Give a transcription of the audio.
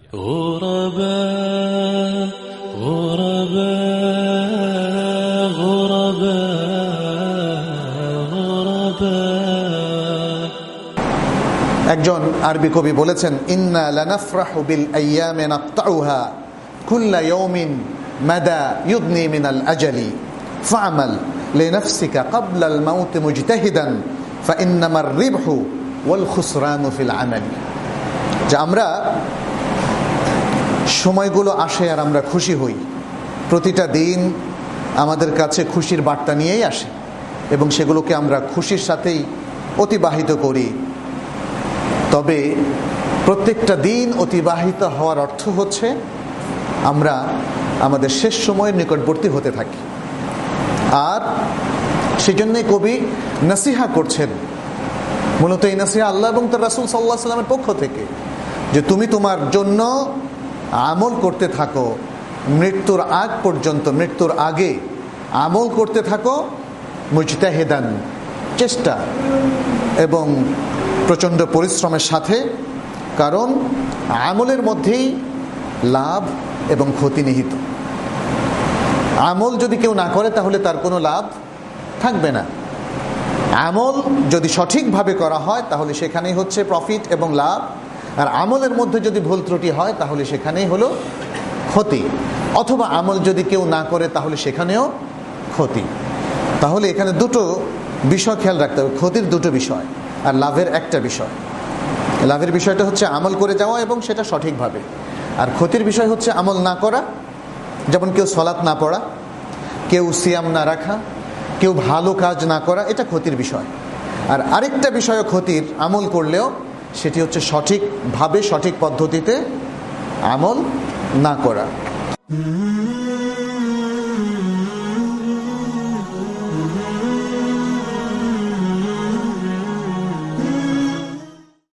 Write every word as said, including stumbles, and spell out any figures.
غرباء غرباء غرباء غرباء একজন আরবি কবি বলেছেন, ইন্না লানাফরাহু বিল আইয়ামি নাকতাউহা কুল্লা ইয়াউমিন মাদা ইউদনি মিনাল আজালি ফা'মাল লিনাফসিকা ক্বাবলা আল মাউত মুজতাহিদান ফাইন্নামার রিবহু ওয়াল খুসরানু ফিল আমালি। যে আমরা সময়গুলো আসে আর আমরা খুশি হই, প্রতিটা দিন আমাদের কাছে খুশির বার্তা নিয়েই আসে এবং সেগুলোকে আমরা খুশির সাথেই অতিবাহিত করি। তবে প্রত্যেকটা দিন অতিবাহিত হওয়ার অর্থ হচ্ছে আমরা আমাদের শেষ সময়ের নিকটবর্তী হতে থাকি। আর সেজন্যই কবি নসিহা করছেন, মূলত এই নসিহা আল্লাহ এবং তার রাসূল সাল্লাল্লাহু আলাইহি ওয়াসাল্লামের পক্ষ থেকে, যে তুমি তোমার জন্য আমল করতে থাকো মৃত্যুর আগ পর্যন্ত, মৃত্যুর আগে আমল করতে থাকো মুজতাহিদান, চেষ্টা এবং প্রচণ্ড পরিশ্রমের সাথে। কারণ আমলের মধ্যেই লাভ এবং ক্ষতি নিহিত। আমল যদি কেউ না করে তাহলে তার কোনো লাভ থাকবে না। আমল যদি সঠিকভাবে করা হয় তাহলে সেখানেই হচ্ছে প্রফিট এবং লাভ, আর আমলের মধ্যে যদি ভুল ত্রুটি হয় তাহলে সেখানেই হলো ক্ষতি। অথবা আমল যদি কেউ না করে তাহলে সেখানেও ক্ষতি। তাহলে এখানে দুটো বিষয় খেয়াল রাখতে হবে, ক্ষতির দুটো বিষয় আর লাভের একটা বিষয়। লাভের বিষয়টা হচ্ছে আমল করে যাওয়া এবং সেটা সঠিকভাবে, আর ক্ষতির বিষয় হচ্ছে আমল না করা, যেমন কেউ সলাত না পড়া, কেউ সিয়াম না রাখা, কেউ ভালো কাজ না করা, এটা ক্ষতির বিষয়। আর আরেকটা বিষয় ক্ষতির, আমল করলেও সেটি হচ্ছে সঠিকভাবে সঠিক পদ্ধতিতে আমল না করা।